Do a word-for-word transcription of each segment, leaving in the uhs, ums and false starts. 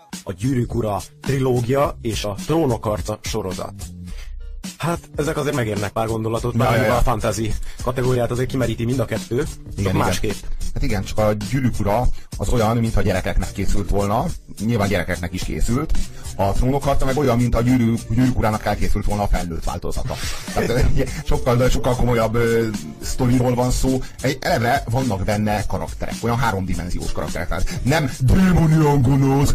a Gyűrűk ura trilógia és a Trónok harca sorozat. Hát ezek azért megérnek pár gondolatot, ja, bár ja, ja. a fantasy kategóriát azért kimeríti mind a kettő, igen, másképp. Hát igen, csak a Gyűrűk ura az olyan, mintha gyerekeknek készült volna, nyilván gyerekeknek is készült, a Trónok harca meg olyan, mint a Gyűrűk, Gyűrűk urának elkészült volna a felnőtt változata. Tehát sokkal, sokkal komolyabb uh, sztoriról van szó. Egy, eleve vannak benne karakterek, olyan háromdimenziós karakterek. Tehát nem démonian gonosz,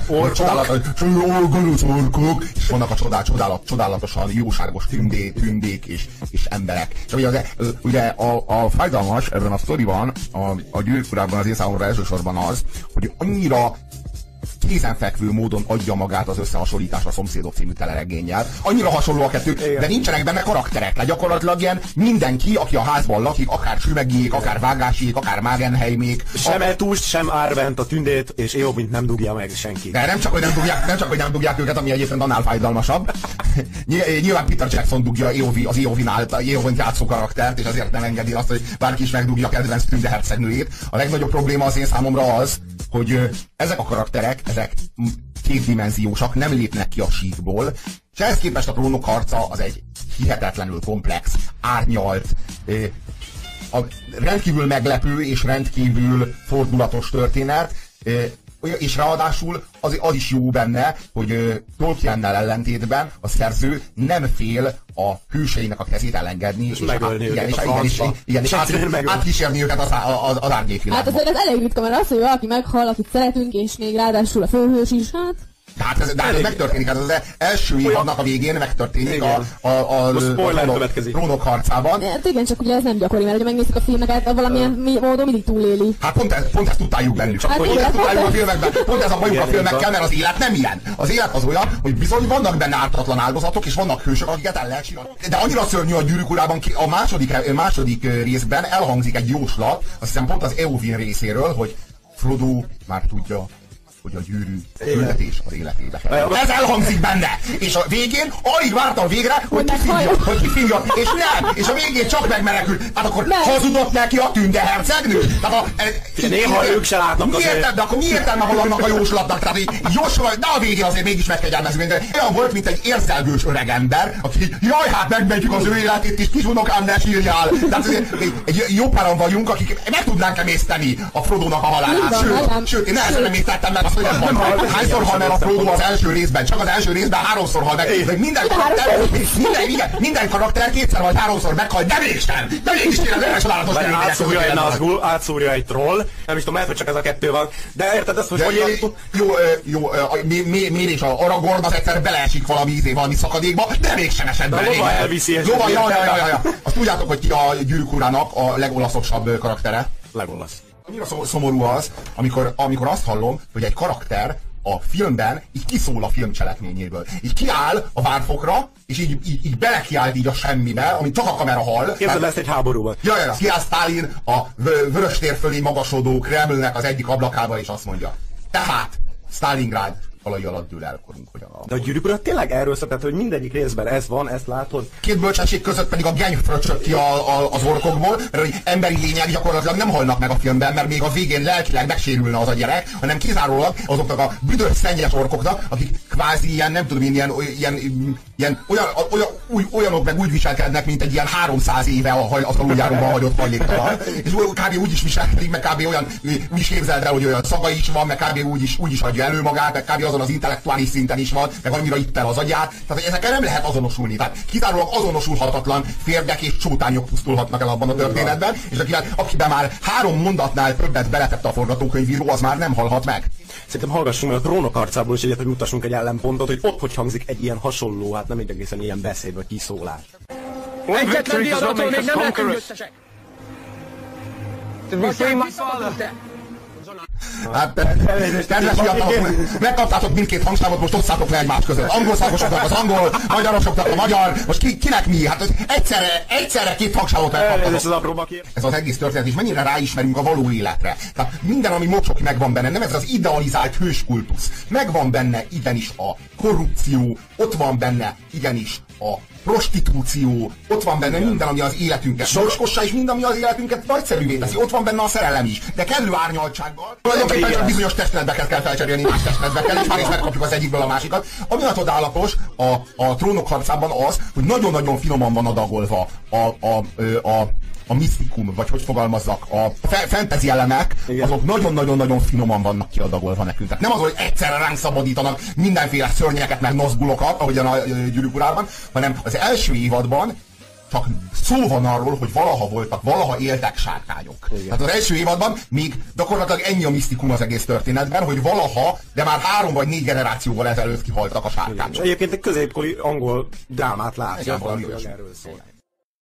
gonosz orkok, és vannak a csodál, csodálat, csodálatosan jóságos tündé, tündék és, és emberek. És ugye, az, ugye a, a fájdalmas ebben a sztoriban, a, a Gyűrűk urában az én számomra elsősorban az, hogy annyira kézenfekvő módon adja magát az összehasonlítás a Szomszédok című teleregénnyel. Annyira hasonló a kettő, igen. De nincsenek benne karakterek. Tehát gyakorlatilag ilyen mindenki, aki a házban lakik, akár Sümegiék, akár Vágásiék, akár Magenheimék. Sem a... Eltúst, sem Árvent a tündét, és Éovint nem dugja meg senki. De nem csak, hogy nem dugják, nem csak, hogy nem dugják őket, ami egyébként annál fájdalmasabb. Nyilván Peter Jackson dugja Éovi, az Éovint játszó karaktert, és azért nem engedi azt, hogy bárki is megdugja a kedvenc tünde hercegnőjét. A legnagyobb probléma az én számomra az, hogy ezek a karakterek, ezek kétdimenziósak, nem lépnek ki a síkból, és ehhez képest a Trónok harca az egy hihetetlenül komplex, árnyalt, a rendkívül meglepő és rendkívül fordulatos történet, és ráadásul az, az is jó benne, hogy Tolkiennel ellentétben a szerző nem fél a hőseinek a kezét elengedni, és, és megölni igen, őket és, a igen, és, igen, és át, átkísérni őket az, az, az árnyékvilágba. Hát azért ez elég ritka, mert az, hogy valaki meghal, akit szeretünk, és még ráadásul a főhős is, hát... Tehát ez, de ez megtörténik, ez az első évadnak a végén megtörténik a, a, a, a Trónok harcában. Hát igen, csak ugye ez nem gyakori, mert ha megnézzük a filmeket, valamilyen uh. módon mindig túléli. Hát pont, ez, pont ezt tudtáljuk bennük. Hát pont ezt tudáljuk a filmekben, pont ez a bajuk a filmekkel, mert az élet nem ilyen. Az élet az olyan, hogy bizony vannak benne ártatlan áldozatok, és vannak hősök, akiket el lehet csinálni. De annyira szörnyű a Gyűrűk urában, a második, második részben elhangzik egy jóslat, azt hiszem pont az Éovin részéről, hogy Frodo már tudja, hogy a gyűrű küldetés az életébe kell. Ez elhangzik benne! És a végén alig vártam végre, hogy kifingja, hogy kifingja, és nem! És a végén csak megmenekül. Hát akkor nem. Hazudott neki a tünde hercegnő? Tehát a, e, néha ők se látnak azért. Miért, de akkor mi értelme van annak a jóslatnak? Tehát így jósol, de a végén azért mégis megkegyelmezünk. De olyan volt, mint egy érzelgős öreg ember, aki jaj, hát megmentjük az ő életét, és kis unokám, ne sírjál! Tehát azért egy jó páran vagyunk, akik meg tudnánk emészteni a Frodónak a halálát. Sőt, sőt, én nehezen emésztettem meg. Hogy van. Hányszor hal meg a Frodo az első részben? Csak az első részben háromszor hal meg. meg minden karakter, minden, igen, minden karakter kétszer vagy háromszor meghal, de mégsem! De mégis tényleg olyan csodálatos átszúrja, átszúrja egy troll, nem is tudom, lehet, hogy csak ez a kettő van. De érted ezt, hogy de, hogy... Jó, jó, miért is a Aragorn az egyszer beleesik valami ízé, valami szakadékba, de mégsem esett bele. Lova elviszi. Lova, ja, ja, ja, ja. Azt tudjátok, hogy ki a Gyűrűk urának a legolaszosabb karaktere? Legolasz. Annyira szomorú az, amikor, amikor azt hallom, hogy egy karakter a filmben így kiszól a film cselekményéből. Így kiáll a várfokra, és így, így, így belekiált így a semmibe, amit csak a kamera hall. Képzeld ezt egy háborúban. Ja, ja, kiáll Sztálin a vöröstér fölé magasodó Kremlnek az egyik ablakába, és azt mondja: tehát Sztálingrád falai alatt dől el korunk, hogy a... De a Gyűrűk ura tényleg erről szól, tehát, hogy mindegyik részben ez van, ezt látod. Két bölcsesség között pedig a geny fröccsök ki a, a, az orkokból, mert hogy emberi lények gyakorlatilag nem halnak meg a filmben, mert még a végén lelkileg megsérülne az a gyerek, hanem kizárólag azoknak a büdös szennyes orkoknak, akik kvázi ilyen, nem tudom, ilyen, ilyen, ilyen olyan, olyan, úgy, olyanok meg úgy viselkednek, mint egy ilyen háromszáz éve az aluljáróban hagyott hajléktalan. És kb. Úgy is viselkedik, meg kb. Olyan, úgy is képzeld el, hogy olyan szaga is van, meg kb. úgy is, úgy is adja elő magát, meg kb. Azon az intellektuális szinten is van, meg annyira ippel az agyát. Tehát ezekkel nem lehet azonosulni. Tehát kizárólag azonosulhatatlan férgek és csótányok pusztulhatnak el abban a történetben, és akiben, akiben már három mondatnál többet beletette a forgatókönyvíró, az már nem halhat meg. Szerintem hallgassunk meg a Trónok harcából is egyet, hogy mutassunk egy ellenpontot, hogy ott hogy hangzik egy ilyen hasonló, hát nem egy egészen ilyen beszéd vagy kiszólás. Egyetlen diadattól még nem lehetünk összesek! Hát, kedves fiatalok, megkaptátok mindkét hangsávot, most osszátok le egymás között. Angol szakosoknak az angol, magyarosoknak a magyar, most ki, kinek mi? Hát egyszerre, egyszerre két hangsávot megkaptatok. Ez az egész történet, és mennyire ráismerünk a való életre. Tehát minden, ami mocsoki megvan benne, nem ez az idealizált hőskultusz. Megvan benne igenis a korrupció, ott van benne igenis a prostitúció, ott van benne minden, ami az életünket moskossa, és minden, ami az életünket nagyszerűvé teszi. Ott van benne a szerelem is, de kellő árnyaltsággal. Tulajdonképpen csak bizonyos testnedveket kell felcserélni más testnedvekkel, és már is megkapjuk az egyikből a másikat. Ami a csodálatos a, a Trónok harcában az, hogy nagyon-nagyon finoman van adagolva a, a, a, a a misztikum, vagy hogy fogalmazzak, a fantasy elemek, azok nagyon-nagyon-nagyon finoman vannak kiadagolva nekünk. Tehát nem az, hogy egyszerre ránk szabadítanak mindenféle szörnyeket, meg nazgulokat, ahogyan a Gyűrűk urában, hanem az első évadban csak szó van arról, hogy valaha voltak, valaha éltek sárkányok. Igen. Tehát az első évadban még gyakorlatilag ennyi a misztikum az egész történetben, hogy valaha, de már három vagy négy generációval ezelőtt kihaltak a sárkányok. És egyébként egy középkori angol drámát látja, erről szól.